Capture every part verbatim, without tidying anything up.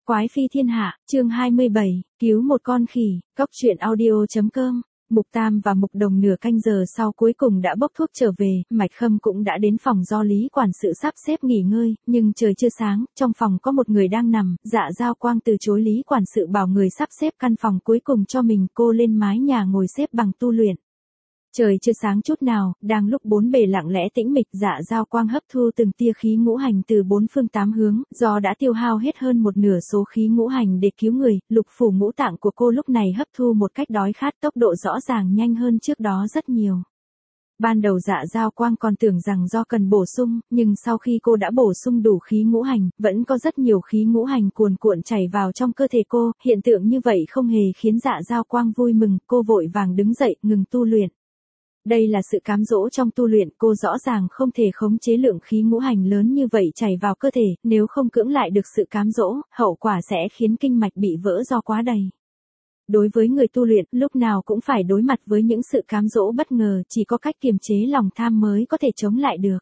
Quái phi thiên hạ, chương hai mươi bảy, cứu một con khỉ, cóc truyện audio.com. Mục Tam và Mục Đồng nửa canh giờ sau cuối cùng đã bốc thuốc trở về, Mạch Khâm cũng đã đến phòng do Lý quản sự sắp xếp nghỉ ngơi, nhưng trời chưa sáng, trong phòng có một người đang nằm, Dạ Giao Quang từ chối Lý quản sự bảo người sắp xếp căn phòng cuối cùng cho mình, cô lên mái nhà ngồi xếp bằng tu luyện. Trời chưa sáng chút nào, đang lúc bốn bề lặng lẽ tĩnh mịch, Dạ Giao Quang hấp thu từng tia khí ngũ hành từ bốn phương tám hướng, do đã tiêu hao hết hơn một nửa số khí ngũ hành để cứu người, lục phủ ngũ tạng của cô lúc này hấp thu một cách đói khát, tốc độ rõ ràng nhanh hơn trước đó rất nhiều. Ban đầu Dạ Giao Quang còn tưởng rằng do cần bổ sung, nhưng sau khi cô đã bổ sung đủ khí ngũ hành, vẫn có rất nhiều khí ngũ hành cuồn cuộn chảy vào trong cơ thể cô, hiện tượng như vậy không hề khiến Dạ Giao Quang vui mừng, cô vội vàng đứng dậy, ngừng tu luyện. Đây là sự cám dỗ trong tu luyện, cô rõ ràng không thể khống chế lượng khí ngũ hành lớn như vậy chảy vào cơ thể, nếu không cưỡng lại được sự cám dỗ, hậu quả sẽ khiến kinh mạch bị vỡ do quá đầy. Đối với người tu luyện, lúc nào cũng phải đối mặt với những sự cám dỗ bất ngờ, chỉ có cách kiềm chế lòng tham mới có thể chống lại được.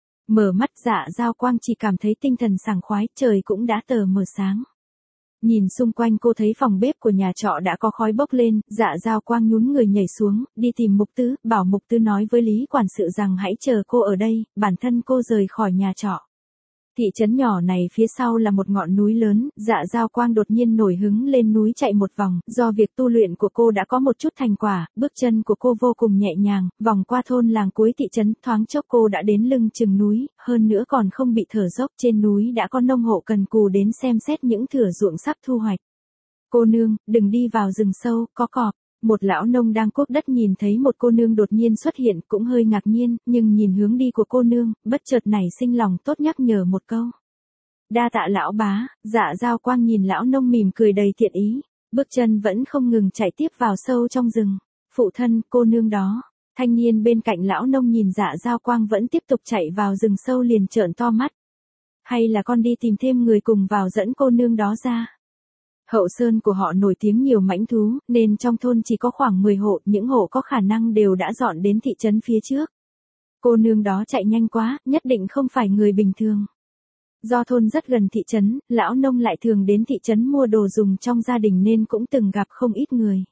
Mở mắt, Dạ Giao Quang chỉ cảm thấy tinh thần sảng khoái, trời cũng đã tờ mờ sáng. Nhìn xung quanh cô thấy phòng bếp của nhà trọ đã có khói bốc lên, Dạ Giao Quang nhún người nhảy xuống, đi tìm Mục Tứ, bảo Mục Tứ nói với Lý quản sự rằng hãy chờ cô ở đây, bản thân cô rời khỏi nhà trọ. Thị trấn nhỏ này phía sau là một ngọn núi lớn, Dạ Giao Quang đột nhiên nổi hứng lên núi chạy một vòng, do việc tu luyện của cô đã có một chút thành quả, bước chân của cô vô cùng nhẹ nhàng, vòng qua thôn làng cuối thị trấn, thoáng chốc cô đã đến lưng chừng núi, hơn nữa còn không bị thở dốc, trên núi đã có nông hộ cần cù đến xem xét những thửa ruộng sắp thu hoạch. Cô nương, đừng đi vào rừng sâu, có cọp. Một lão nông đang cuốc đất nhìn thấy một cô nương đột nhiên xuất hiện cũng hơi ngạc nhiên, nhưng nhìn hướng đi của cô nương, bất chợt nảy sinh lòng tốt nhắc nhở một câu. Đa tạ lão bá. Dạ Giao Quang nhìn lão nông mỉm cười đầy thiện ý, bước chân vẫn không ngừng chạy tiếp vào sâu trong rừng. Phụ thân, cô nương đó. Thanh niên bên cạnh lão nông nhìn Dạ Giao Quang vẫn tiếp tục chạy vào rừng sâu liền trợn to mắt. Hay là con đi tìm thêm người cùng vào dẫn cô nương đó ra. Hậu sơn của họ nổi tiếng nhiều mãnh thú, nên trong thôn chỉ có khoảng mười hộ, những hộ có khả năng đều đã dọn đến thị trấn phía trước. Cô nương đó chạy nhanh quá, nhất định không phải người bình thường. Do thôn rất gần thị trấn, lão nông lại thường đến thị trấn mua đồ dùng trong gia đình nên cũng từng gặp không ít người.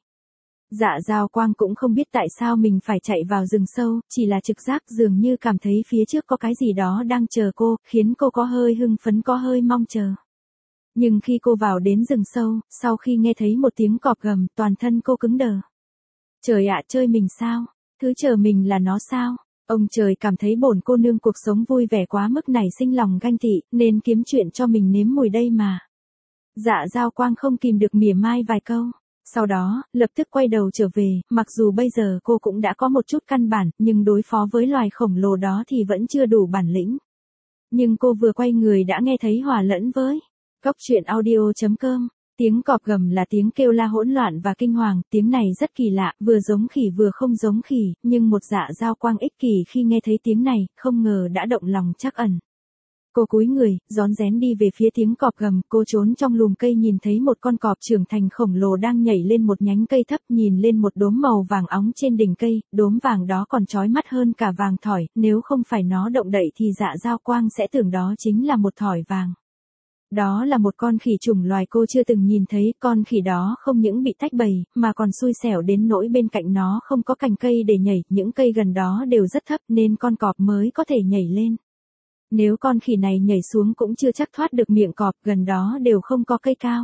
Dạ Giao Quang cũng không biết tại sao mình phải chạy vào rừng sâu, chỉ là trực giác dường như cảm thấy phía trước có cái gì đó đang chờ cô, khiến cô có hơi hưng phấn có hơi mong chờ. Nhưng khi cô vào đến rừng sâu, sau khi nghe thấy một tiếng cọp gầm, toàn thân cô cứng đờ. Trời ạ, chơi mình sao? Thứ chờ mình là nó sao? Ông trời cảm thấy bổn cô nương cuộc sống vui vẻ quá mức nảy sinh lòng ganh tị, nên kiếm chuyện cho mình nếm mùi đây mà. Dạ Giao Quang không kìm được mỉa mai vài câu. Sau đó, lập tức quay đầu trở về, mặc dù bây giờ cô cũng đã có một chút căn bản, nhưng đối phó với loài khổng lồ đó thì vẫn chưa đủ bản lĩnh. Nhưng cô vừa quay người đã nghe thấy hòa lẫn với cóc truyện audio.com. Tiếng cọp gầm là tiếng kêu la hỗn loạn và kinh hoàng, tiếng này rất kỳ lạ, vừa giống khỉ vừa không giống khỉ, nhưng một Dạ Giao Quang ích kỷ khi nghe thấy tiếng này, không ngờ đã động lòng trắc ẩn. Cô cúi người, rón rén đi về phía tiếng cọp gầm, cô trốn trong lùm cây nhìn thấy một con cọp trưởng thành khổng lồ đang nhảy lên một nhánh cây thấp, nhìn lên một đốm màu vàng óng trên đỉnh cây, đốm vàng đó còn chói mắt hơn cả vàng thỏi, nếu không phải nó động đậy thì Dạ Giao Quang sẽ tưởng đó chính là một thỏi vàng. Đó là một con khỉ chủng loài cô chưa từng nhìn thấy, con khỉ đó không những bị tách bầy, mà còn xui xẻo đến nỗi bên cạnh nó không có cành cây để nhảy, những cây gần đó đều rất thấp nên con cọp mới có thể nhảy lên. Nếu con khỉ này nhảy xuống cũng chưa chắc thoát được miệng cọp, gần đó đều không có cây cao.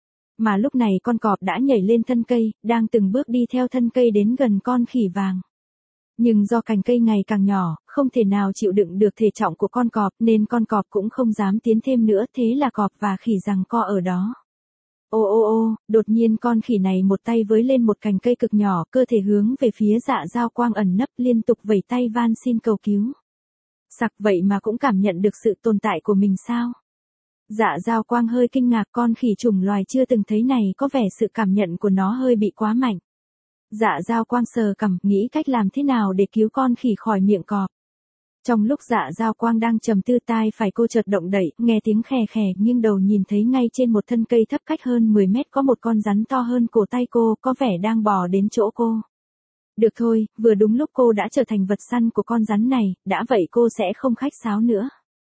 Mà lúc này con cọp đã nhảy lên thân cây, đang từng bước đi theo thân cây đến gần con khỉ vàng. Nhưng do cành cây ngày càng nhỏ, không thể nào chịu đựng được thể trọng của con cọp nên con cọp cũng không dám tiến thêm nữa, thế là cọp và khỉ giằng co ở đó. Ô ô ô, đột nhiên con khỉ này một tay với lên một cành cây cực nhỏ, cơ thể hướng về phía Dạ Giao Quang ẩn nấp, liên tục vẩy tay van xin cầu cứu. Sặc, vậy mà cũng cảm nhận được sự tồn tại của mình sao? Dạ Giao Quang hơi kinh ngạc, con khỉ chủng loài chưa từng thấy này có vẻ sự cảm nhận của nó hơi bị quá mạnh. Dạ Giao Quang sờ cằm, nghĩ cách làm thế nào để cứu con khỉ khỏi miệng cọp. Trong lúc Dạ Giao Quang đang trầm tư, tai phải cô chợt động đậy, nghe tiếng khè khè, nghiêng đầu nhìn thấy ngay trên một thân cây thấp cách hơn mười mét có một con rắn to hơn cổ tay cô, có vẻ đang bò đến chỗ cô. Được thôi, vừa đúng lúc cô đã trở thành vật săn của con rắn này, đã vậy cô sẽ không khách sáo nữa.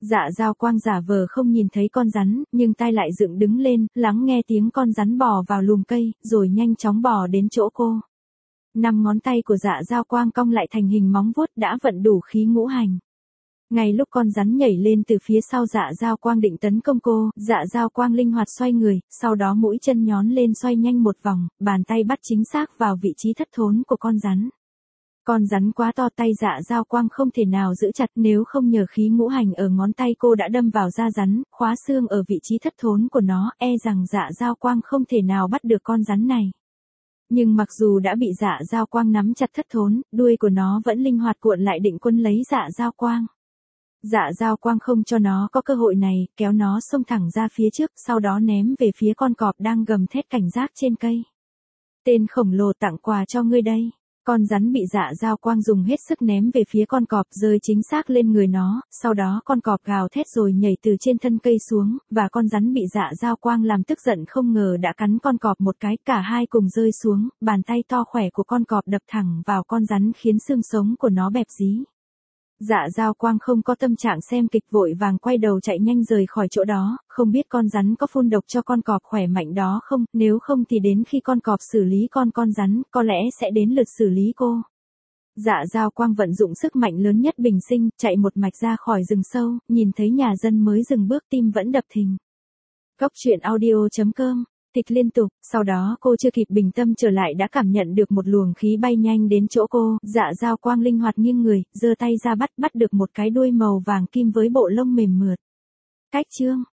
Dạ Dao Quang giả vờ không nhìn thấy con rắn, nhưng tai lại dựng đứng lên, lắng nghe tiếng con rắn bò vào lùm cây, rồi nhanh chóng bò đến chỗ cô. Năm ngón tay của Dạ Dao Quang cong lại thành hình móng vuốt đã vận đủ khí ngũ hành. Ngay lúc con rắn nhảy lên từ phía sau Dạ Dao Quang định tấn công cô, Dạ Dao Quang linh hoạt xoay người, sau đó mũi chân nhón lên xoay nhanh một vòng, bàn tay bắt chính xác vào vị trí thất thốn của con rắn. Con rắn quá to, tay Dạ Dao Quang không thể nào giữ chặt, nếu không nhờ khí ngũ hành ở ngón tay cô đã đâm vào da rắn, khóa xương ở vị trí thất thốn của nó, e rằng Dạ Dao Quang không thể nào bắt được con rắn này. Nhưng mặc dù đã bị Dạ Dao Quang nắm chặt thất thốn, đuôi của nó vẫn linh hoạt cuộn lại định quân lấy Dạ Dao Quang. Dạ Dao Quang không cho nó có cơ hội này, kéo nó xông thẳng ra phía trước, sau đó ném về phía con cọp đang gầm thét cảnh giác trên cây. Tên khổng lồ tặng quà cho ngươi đây. Con rắn bị Dạ Dao Quang dùng hết sức ném về phía con cọp, rơi chính xác lên người nó, sau đó con cọp gào thét rồi nhảy từ trên thân cây xuống, và con rắn bị Dạ Dao Quang làm tức giận không ngờ đã cắn con cọp một cái, cả hai cùng rơi xuống, bàn tay to khỏe của con cọp đập thẳng vào con rắn khiến xương sống của nó bẹp dí. Dạ Dao Quang không có tâm trạng xem kịch, vội vàng quay đầu chạy nhanh rời khỏi chỗ đó, không biết con rắn có phun độc cho con cọp khỏe mạnh đó không, nếu không thì đến khi con cọp xử lý con con rắn, có lẽ sẽ đến lượt xử lý cô. Dạ Dao Quang vận dụng sức mạnh lớn nhất bình sinh, chạy một mạch ra khỏi rừng sâu, nhìn thấy nhà dân mới dừng bước tim vẫn đập thình. Cốc truyện audio chấm com Tịch liên tục, sau đó cô chưa kịp bình tâm trở lại đã cảm nhận được một luồng khí bay nhanh đến chỗ cô, Dạ Dao Quang linh hoạt nghiêng người, giơ tay ra bắt bắt được một cái đuôi màu vàng kim với bộ lông mềm mượt. Cách chương